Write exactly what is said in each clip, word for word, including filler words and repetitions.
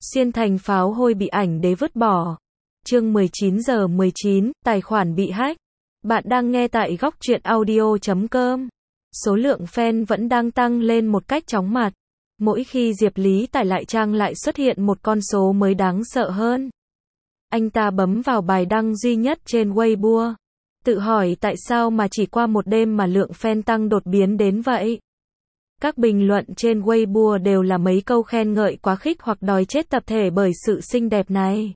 Xuyên thành pháo hôi bị ảnh đế vứt bỏ. Chương mười chín giờ mười chín, tài khoản bị hack. Bạn đang nghe tại góc truyện audio chấm com. Số lượng fan vẫn đang tăng lên một cách chóng mặt. Mỗi khi Diệp Lý tải lại trang lại xuất hiện một con số mới đáng sợ hơn. Anh ta bấm vào bài đăng duy nhất trên Weibo. Tự hỏi tại sao mà chỉ qua một đêm mà lượng fan tăng đột biến đến vậy. Các bình luận trên Weibo đều là mấy câu khen ngợi quá khích hoặc đòi chết tập thể bởi sự xinh đẹp này.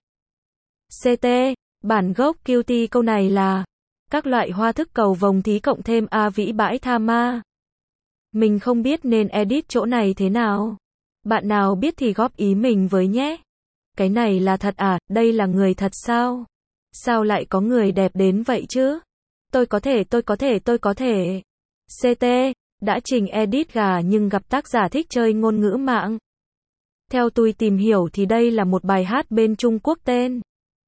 xê tê, bản gốc cutie câu này là các loại hoa thức cầu vồng thí cộng thêm A vĩ bãi tha ma. Mình không biết nên edit chỗ này thế nào. Bạn nào biết thì góp ý mình với nhé. Cái này là thật à, đây là người thật sao? Sao lại có người đẹp đến vậy chứ? Tôi có thể, tôi có thể, tôi có thể. xê tê, đã trình edit gà nhưng gặp tác giả thích chơi ngôn ngữ mạng. Theo tôi tìm hiểu thì đây là một bài hát bên Trung Quốc tên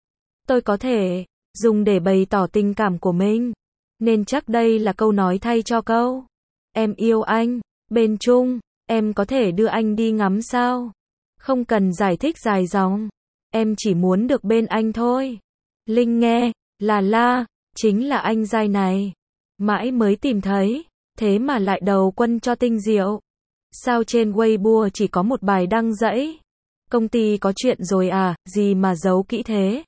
Tôi có thể, dùng để bày tỏ tình cảm của mình. Nên chắc đây là câu nói thay cho câu Em yêu anh, bên Trung, em có thể đưa anh đi ngắm sao? Không cần giải thích dài dòng. Em chỉ muốn được bên anh thôi. Linh nghe, là la, chính là anh giai này. Mãi mới tìm thấy, thế mà lại đầu quân cho tinh diệu. Sao trên Weibo chỉ có một bài đăng dãy? Công ty có chuyện rồi à, gì mà giấu kỹ thế?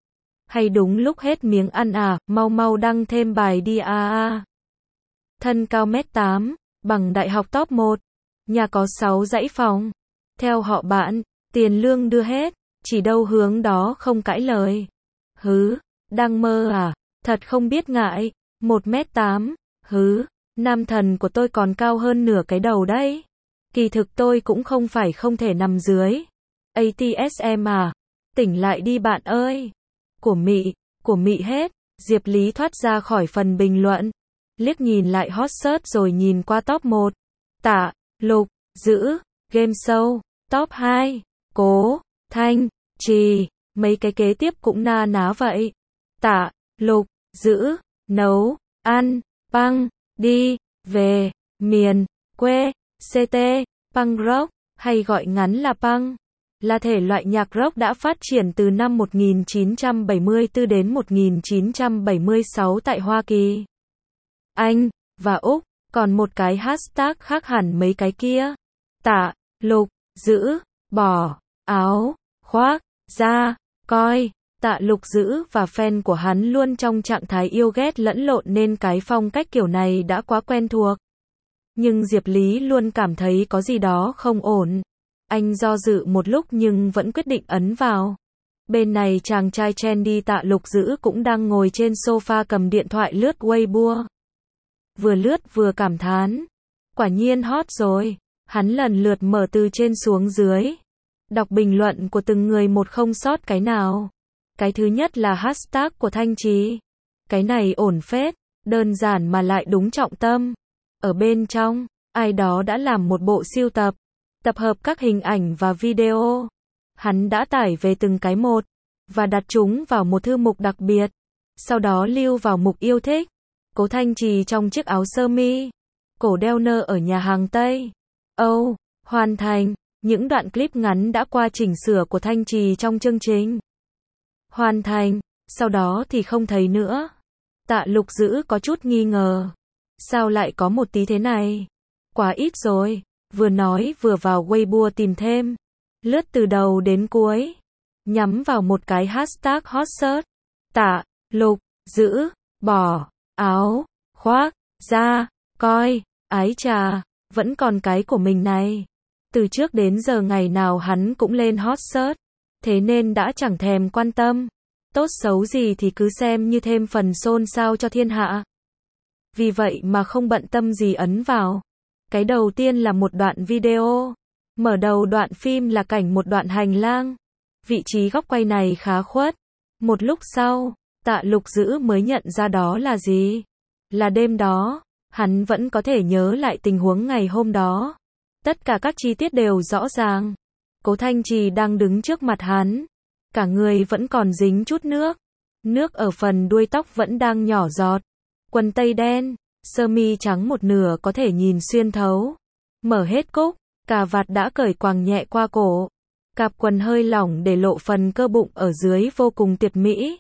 Hay đúng lúc hết miếng ăn à, mau mau đăng thêm bài đi à à. Thân cao mét tám, bằng đại học top một, nhà có sáu dãy phòng. Theo họ bạn, tiền lương đưa hết, chỉ đâu hướng đó không cãi lời. Hứ, đang mơ à, thật không biết ngại, một mét tám, hứ, nam thần của tôi còn cao hơn nửa cái đầu đấy. Kỳ thực tôi cũng không phải không thể nằm dưới a tê ét em à, tỉnh lại đi bạn ơi. Của mị, của mị hết. Diệp Lý thoát ra khỏi phần bình luận, liếc nhìn lại hot search rồi nhìn qua top một. Tạ, Lục, Dữ, Game Show, top hai, Cố, Thanh, Trì, mấy cái kế tiếp cũng na ná vậy. Tạ, Lục, Dữ, nấu, ăn, băng, đi, về, miền, quê, xê tê, punk rock, hay gọi ngắn là punk, là thể loại nhạc rock đã phát triển từ năm một nghìn chín trăm bảy mươi tư đến một nghìn chín trăm bảy mươi sáu tại Hoa Kỳ, Anh, và Úc, còn một cái hashtag khác hẳn mấy cái kia. Tạ, Lục, Dữ, bỏ, áo, khoác, ra, coi. Tạ Lục Dữ và fan của hắn luôn trong trạng thái yêu ghét lẫn lộn nên cái phong cách kiểu này đã quá quen thuộc. Nhưng Diệp Lý luôn cảm thấy có gì đó không ổn. Anh do dự một lúc nhưng vẫn quyết định ấn vào. Bên này chàng trai trendy Tạ Lục Dữ cũng đang ngồi trên sofa cầm điện thoại lướt Weibo. Vừa lướt vừa cảm thán. Quả nhiên hot rồi. Hắn lần lượt mở từ trên xuống dưới. Đọc bình luận của từng người một không sót cái nào. Cái thứ nhất là hashtag của Thanh Trì. Cái này ổn phết, đơn giản mà lại đúng trọng tâm. Ở bên trong, ai đó đã làm một bộ sưu tập, tập hợp các hình ảnh và video. Hắn đã tải về từng cái một, và đặt chúng vào một thư mục đặc biệt. Sau đó lưu vào mục yêu thích. Cố Thanh Trì trong chiếc áo sơ mi, cổ đeo nơ ở nhà hàng Tây Âu, hoàn thành. Những đoạn clip ngắn đã qua chỉnh sửa của Thanh Trì trong chương trình. Hoàn thành, sau đó thì không thấy nữa. Tạ Lục Dữ có chút nghi ngờ. Sao lại có một tí thế này? Quá ít rồi. Vừa nói vừa vào Weibo tìm thêm. Lướt từ đầu đến cuối. Nhắm vào một cái hashtag hot search. Tạ, Lục, Dữ, bỏ, áo, khoác, ra, coi, ái chà, vẫn còn cái của mình này. Từ trước đến giờ ngày nào hắn cũng lên hot search. Thế nên đã chẳng thèm quan tâm. Tốt xấu gì thì cứ xem như thêm phần xôn xao cho thiên hạ. Vì vậy mà không bận tâm gì ấn vào. Cái đầu tiên là một đoạn video. Mở đầu đoạn phim là cảnh một đoạn hành lang. Vị trí góc quay này khá khuất. Một lúc sau, Tạ Lục Dữ mới nhận ra đó là gì. Là đêm đó, hắn vẫn có thể nhớ lại tình huống ngày hôm đó. Tất cả các chi tiết đều rõ ràng. Cố Thanh Trì đang đứng trước mặt hắn. Cả người vẫn còn dính chút nước. Nước ở phần đuôi tóc vẫn đang nhỏ giọt. Quần tây đen, sơ mi trắng một nửa có thể nhìn xuyên thấu. Mở hết cúc, cà vạt đã cởi quàng nhẹ qua cổ. Cạp quần hơi lỏng để lộ phần cơ bụng ở dưới vô cùng tuyệt mỹ.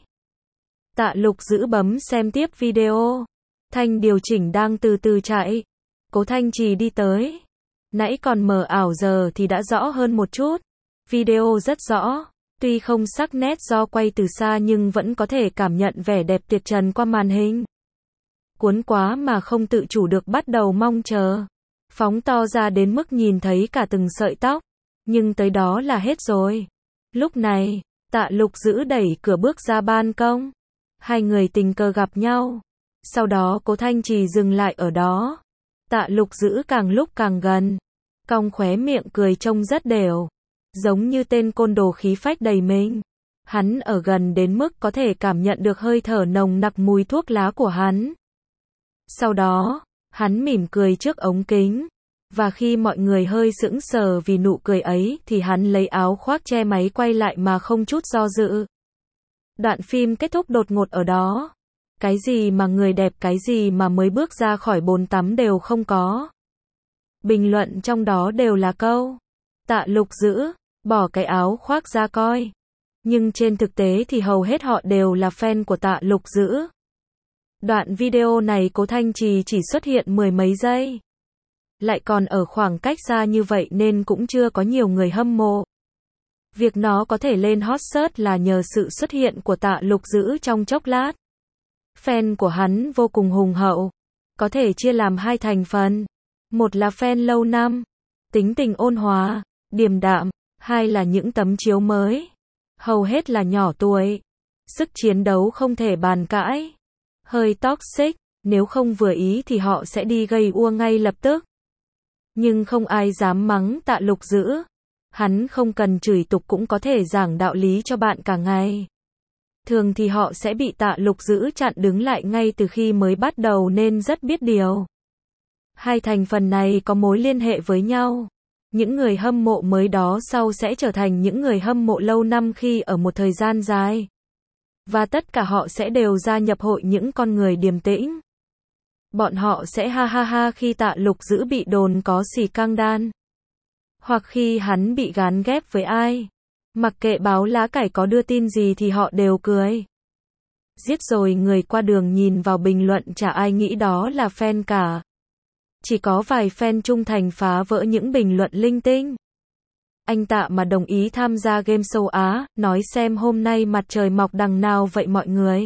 Tạ Lục giữ bấm xem tiếp video. Thanh điều chỉnh đang từ từ chạy. Cố Thanh Trì đi tới. Nãy còn mờ ảo giờ thì đã rõ hơn một chút. Video rất rõ. Tuy không sắc nét do quay từ xa nhưng vẫn có thể cảm nhận vẻ đẹp tuyệt trần qua màn hình. Cuốn quá mà không tự chủ được bắt đầu mong chờ. Phóng to ra đến mức nhìn thấy cả từng sợi tóc. Nhưng tới đó là hết rồi. Lúc này, Tạ Lục giữ đẩy cửa bước ra ban công. Hai người tình cờ gặp nhau. Sau đó Cố Thanh Trì dừng lại ở đó. Tạ Lục giữ càng lúc càng gần. Cong khóe miệng cười trông rất đều. Giống như tên côn đồ khí phách đầy mình. Hắn ở gần đến mức có thể cảm nhận được hơi thở nồng nặc mùi thuốc lá của hắn. Sau đó, hắn mỉm cười trước ống kính. Và khi mọi người hơi sững sờ vì nụ cười ấy thì hắn lấy áo khoác che máy quay lại mà không chút do dự. Đoạn phim kết thúc đột ngột ở đó. Cái gì mà người đẹp, cái gì mà mới bước ra khỏi bồn tắm đều không có. Bình luận trong đó đều là câu Tạ Lục giữ, bỏ cái áo khoác ra coi. Nhưng trên thực tế thì hầu hết họ đều là fan của Tạ Lục giữ. Đoạn video này Cố Thanh Trì chỉ xuất hiện mười mấy giây. Lại còn ở khoảng cách xa như vậy nên cũng chưa có nhiều người hâm mộ. Việc nó có thể lên hot search là nhờ sự xuất hiện của Tạ Lục giữ trong chốc lát. Fan của hắn vô cùng hùng hậu. Có thể chia làm hai thành phần. Một là fan lâu năm, tính tình ôn hòa, điềm đạm. Hai là những tấm chiếu mới. Hầu hết là nhỏ tuổi. Sức chiến đấu không thể bàn cãi. Hơi toxic, nếu không vừa ý thì họ sẽ đi gây ua ngay lập tức. Nhưng không ai dám mắng Tạ Lục giữ. Hắn không cần chửi tục cũng có thể giảng đạo lý cho bạn cả ngày. Thường thì họ sẽ bị Tạ Lục giữ chặn đứng lại ngay từ khi mới bắt đầu nên rất biết điều. Hai thành phần này có mối liên hệ với nhau. Những người hâm mộ mới đó sau sẽ trở thành những người hâm mộ lâu năm khi ở một thời gian dài. Và tất cả họ sẽ đều gia nhập hội những con người điềm tĩnh. Bọn họ sẽ ha ha ha khi Tạ Lục giữ bị đồn có xì căng đan. Hoặc khi hắn bị gán ghép với ai. Mặc kệ báo lá cải có đưa tin gì thì họ đều cười. Giết rồi người qua đường nhìn vào bình luận chả ai nghĩ đó là fan cả. Chỉ có vài fan trung thành phá vỡ những bình luận linh tinh. Anh Tạ mà đồng ý tham gia game show Á, nói xem hôm nay mặt trời mọc đằng nào vậy mọi người.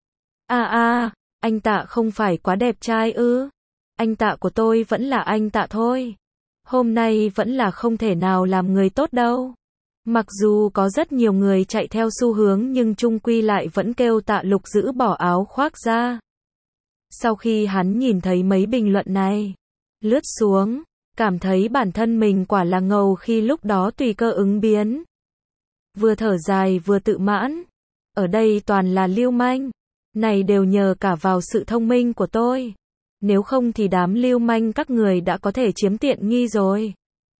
À à, anh Tạ không phải quá đẹp trai ư? Anh Tạ của tôi vẫn là anh Tạ thôi. Hôm nay vẫn là không thể nào làm người tốt đâu. Mặc dù có rất nhiều người chạy theo xu hướng nhưng chung quy lại vẫn kêu Tạ Lục giữ bỏ áo khoác ra. Sau khi hắn nhìn thấy mấy bình luận này, lướt xuống, cảm thấy bản thân mình quả là ngầu khi lúc đó tùy cơ ứng biến. Vừa thở dài vừa tự mãn. Ở đây toàn là lưu manh. Này đều nhờ cả vào sự thông minh của tôi. Nếu không thì đám lưu manh các người đã có thể chiếm tiện nghi rồi.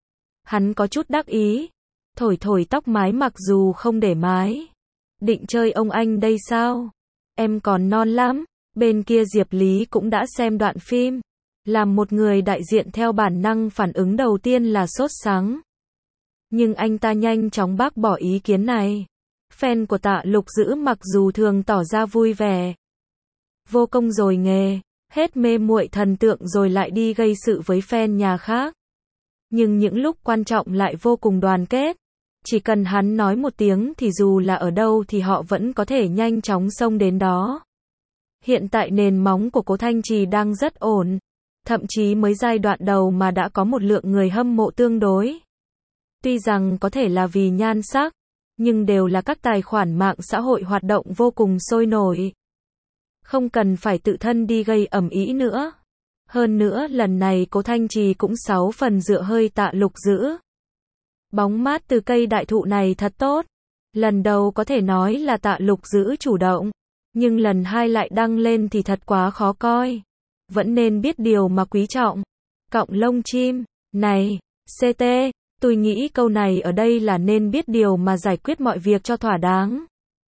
Hắn có chút đắc ý. Thổi thổi tóc mái mặc dù không để mái. Định chơi ông anh đây sao? Em còn non lắm. Bên kia Diệp Lý cũng đã xem đoạn phim. Làm một người đại diện theo bản năng phản ứng đầu tiên là sốt sắng. Nhưng anh ta nhanh chóng bác bỏ ý kiến này. Fan của Tạ Lục giữ mặc dù thường tỏ ra vui vẻ. Vô công rồi nghề, hết mê muội thần tượng rồi lại đi gây sự với fan nhà khác. Nhưng những lúc quan trọng lại vô cùng đoàn kết. Chỉ cần hắn nói một tiếng thì dù là ở đâu thì họ vẫn có thể nhanh chóng xông đến đó. Hiện tại nền móng của Cố Thanh Trì đang rất ổn. Thậm chí mới giai đoạn đầu mà đã có một lượng người hâm mộ tương đối. Tuy rằng có thể là vì nhan sắc, nhưng đều là các tài khoản mạng xã hội hoạt động vô cùng sôi nổi. Không cần phải tự thân đi gây ầm ĩ nữa. Hơn nữa lần này Cố Thanh Trì cũng sáu phần dựa hơi Tạ Lục giữ. Bóng mát từ cây đại thụ này thật tốt. Lần đầu có thể nói là Tạ Lục giữ chủ động. Nhưng lần hai lại đăng lên thì thật quá khó coi. Vẫn nên biết điều mà quý trọng. Cọng lông chim. Này, xê tê, tôi nghĩ câu này ở đây là nên biết điều mà giải quyết mọi việc cho thỏa đáng.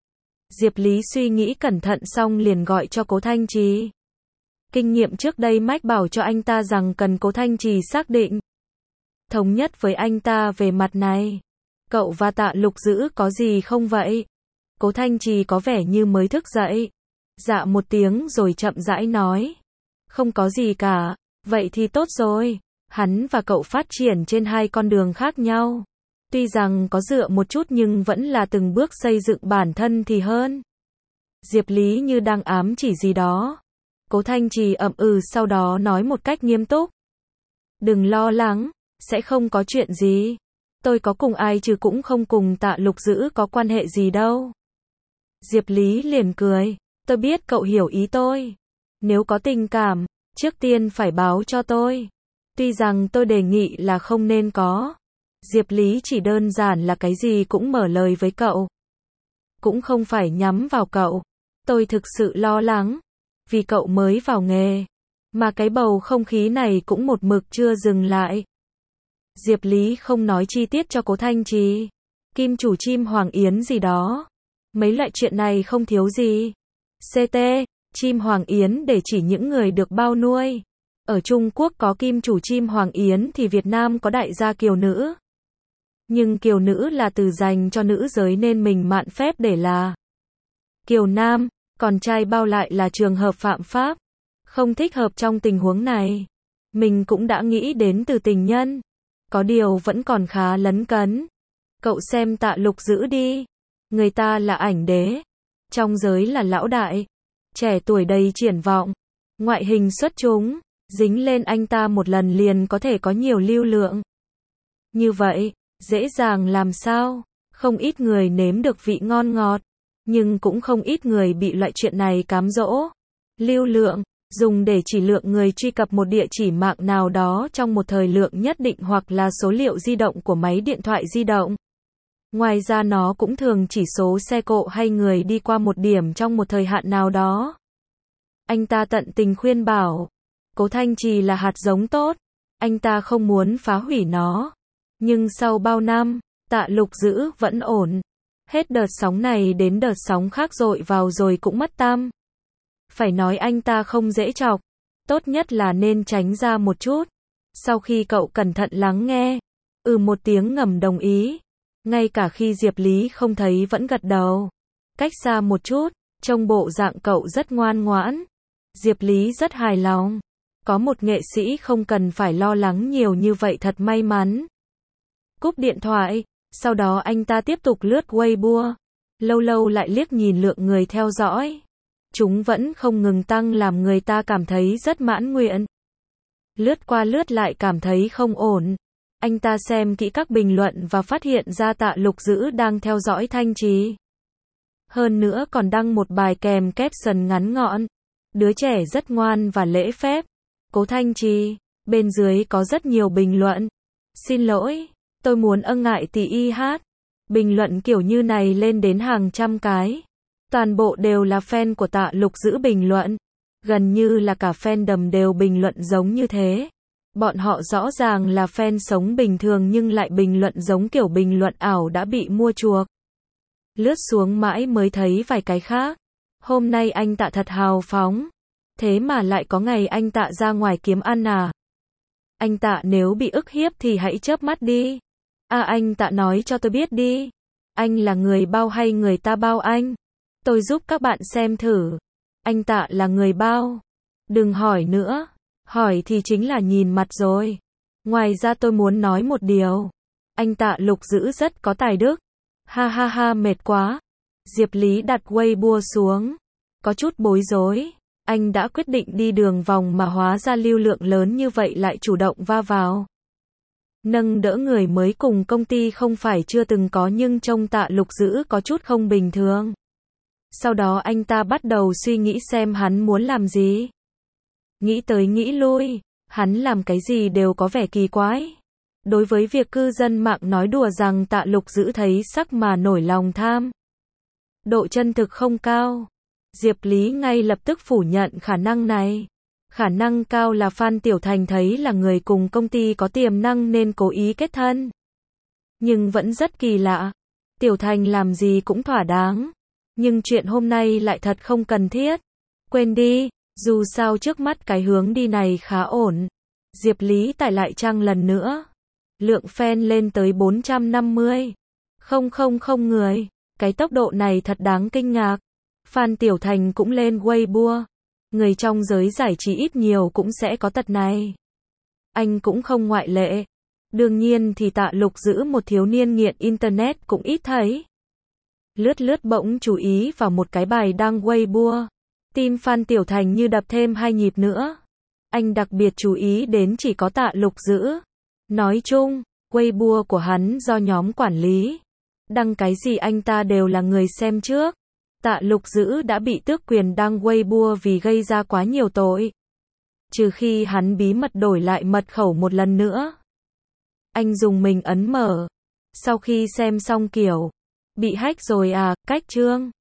Diệp Lý suy nghĩ cẩn thận xong liền gọi cho Cố Thanh Trì. Kinh nghiệm trước đây mách bảo cho anh ta rằng cần Cố Thanh Trì xác định. Thống nhất với anh ta về mặt này. Cậu và Tạ Lục Dữ có gì không vậy? Cố Thanh Trì có vẻ như mới thức dậy. Dạ một tiếng rồi chậm rãi nói. Không có gì cả. Vậy thì tốt rồi. Hắn và cậu phát triển trên hai con đường khác nhau. Tuy rằng có dựa một chút nhưng vẫn là từng bước xây dựng bản thân thì hơn. Diệp Lý như đang ám chỉ gì đó. Cố Thanh Trì ậm ừ sau đó nói một cách nghiêm túc. Đừng lo lắng, sẽ không có chuyện gì. Tôi có cùng ai chứ cũng không cùng Tạ Lục Dữ có quan hệ gì đâu. Diệp Lý liền cười. Tôi biết cậu hiểu ý tôi. Nếu có tình cảm, trước tiên phải báo cho tôi. Tuy rằng tôi đề nghị là không nên có. Diệp Lý chỉ đơn giản là cái gì cũng mở lời với cậu. Cũng không phải nhắm vào cậu. Tôi thực sự lo lắng. Vì cậu mới vào nghề. Mà cái bầu không khí này cũng một mực chưa dừng lại. Diệp Lý không nói chi tiết cho Cố Thanh Trì. Kim chủ chim hoàng yến gì đó. Mấy loại chuyện này không thiếu gì. xê tê, chim hoàng yến để chỉ những người được bao nuôi. Ở Trung Quốc có kim chủ chim hoàng yến thì Việt Nam có đại gia kiều nữ. Nhưng kiều nữ là từ dành cho nữ giới nên mình mạn phép để là kiều nam, còn trai bao lại là trường hợp phạm pháp. Không thích hợp trong tình huống này. Mình cũng đã nghĩ đến từ tình nhân. Có điều vẫn còn khá lấn cấn. Cậu xem Tạ Lục Dữ đi. Người ta là ảnh đế. Trong giới là lão đại. Trẻ tuổi đầy triển vọng. Ngoại hình xuất chúng. Dính lên anh ta một lần liền có thể có nhiều lưu lượng. Như vậy, dễ dàng làm sao? Không ít người nếm được vị ngon ngọt. Nhưng cũng không ít người bị loại chuyện này cám dỗ. Lưu lượng, dùng để chỉ lượng người truy cập một địa chỉ mạng nào đó trong một thời lượng nhất định hoặc là số liệu di động của máy điện thoại di động. Ngoài ra nó cũng thường chỉ số xe cộ hay người đi qua một điểm trong một thời hạn nào đó. Anh ta tận tình khuyên bảo. Cố Thanh Trì là hạt giống tốt. Anh ta không muốn phá hủy nó. Nhưng sau bao năm, Tạ Lục Dữ vẫn ổn. Hết đợt sóng này đến đợt sóng khác dội vào rồi cũng mất tăm. Phải nói anh ta không dễ chọc. Tốt nhất là nên tránh ra một chút. Sau khi cậu cẩn thận lắng nghe. Ừ một tiếng ngầm đồng ý. Ngay cả khi Diệp Lý không thấy vẫn gật đầu. Cách xa một chút. Trông bộ dạng cậu rất ngoan ngoãn. Diệp Lý rất hài lòng. Có một nghệ sĩ không cần phải lo lắng nhiều như vậy thật may mắn. Cúp điện thoại. Sau đó anh ta tiếp tục lướt Weibo. Lâu lâu lại liếc nhìn lượng người theo dõi. Chúng vẫn không ngừng tăng làm người ta cảm thấy rất mãn nguyện. Lướt qua lướt lại cảm thấy không ổn. Anh ta xem kỹ các bình luận và phát hiện ra Tạ Lục Dữ đang theo dõi Thanh Trì. Hơn nữa còn đăng một bài kèm caption ngắn gọn. Đứa trẻ rất ngoan và lễ phép. Cố Thanh Trì. Bên dưới có rất nhiều bình luận. Xin lỗi, tôi muốn ân ngại tỷ y hát. Bình luận kiểu như này lên đến hàng trăm cái. Toàn bộ đều là fan của Tạ Lục Dữ bình luận. Gần như là cả fandom đều bình luận giống như thế. Bọn họ rõ ràng là fan sống bình thường nhưng lại bình luận giống kiểu bình luận ảo đã bị mua chuộc. Lướt xuống mãi mới thấy vài cái khác. Hôm nay anh Tạ thật hào phóng. Thế mà lại có ngày anh Tạ ra ngoài kiếm ăn à? Anh Tạ nếu bị ức hiếp thì hãy chớp mắt đi. À anh Tạ nói cho tôi biết đi. Anh là người bao hay người ta bao anh? Tôi giúp các bạn xem thử. Anh Tạ là người bao. Đừng hỏi nữa. Hỏi thì chính là nhìn mặt rồi. Ngoài ra tôi muốn nói một điều. Anh Tạ Lục Dữ rất có tài đức. Ha ha ha mệt quá. Diệp Lý đặt Weibo xuống. Có chút bối rối. Anh đã quyết định đi đường vòng mà hóa ra lưu lượng lớn như vậy lại chủ động va vào. Nâng đỡ người mới cùng công ty không phải chưa từng có nhưng trông Tạ Lục Dữ có chút không bình thường. Sau đó anh ta bắt đầu suy nghĩ xem hắn muốn làm gì. Nghĩ tới nghĩ lui, hắn làm cái gì đều có vẻ kỳ quái. Đối với việc cư dân mạng nói đùa rằng Tạ Lục Dữ thấy sắc mà nổi lòng tham. Độ chân thực không cao. Diệp Lý ngay lập tức phủ nhận khả năng này. Khả năng cao là Phan Tiểu Thành thấy là người cùng công ty có tiềm năng nên cố ý kết thân. Nhưng vẫn rất kỳ lạ. Tiểu Thành làm gì cũng thỏa đáng. Nhưng chuyện hôm nay lại thật không cần thiết. Quên đi, dù sao trước mắt cái hướng đi này khá ổn. Diệp Lý tải lại trang lần nữa. Lượng fan lên tới bốn trăm năm mươi. Không không không người. Cái tốc độ này thật đáng kinh ngạc. Phan Tiểu Thành cũng lên Weibo. Người trong giới giải trí ít nhiều cũng sẽ có tật này. Anh cũng không ngoại lệ. Đương nhiên thì Tạ Lục Dữ một thiếu niên nghiện internet cũng ít thấy. Lướt lướt bỗng chú ý vào một cái bài đăng Weibo. Tim Phan Tiểu Thành như đập thêm hai nhịp nữa. Anh đặc biệt chú ý đến chỉ có Tạ Lục Dữ. Nói chung, Weibo của hắn do nhóm quản lý. Đăng cái gì anh ta đều là người xem trước. Tạ Lục Dữ đã bị tước quyền đăng Weibo vì gây ra quá nhiều tội. Trừ khi hắn bí mật đổi lại mật khẩu một lần nữa. Anh dùng mình ấn mở. Sau khi xem xong kiểu, bị hack rồi à, cách chương.